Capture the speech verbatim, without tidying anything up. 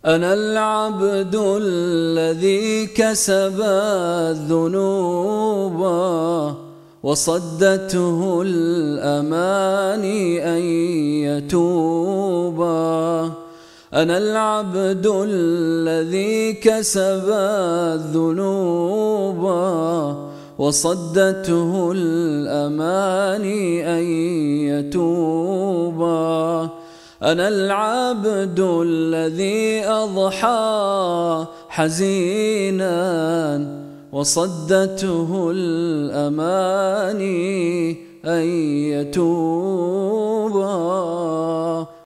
أنا العبد الذي كسب الذنوب وصدته الأماني أن يتوبا. أنا العبد الذي كسب الذنوب وصدته الأماني أن يتوبا. أنا العبد الذي أضحى حزينا وصدته الأماني أن يتوبا.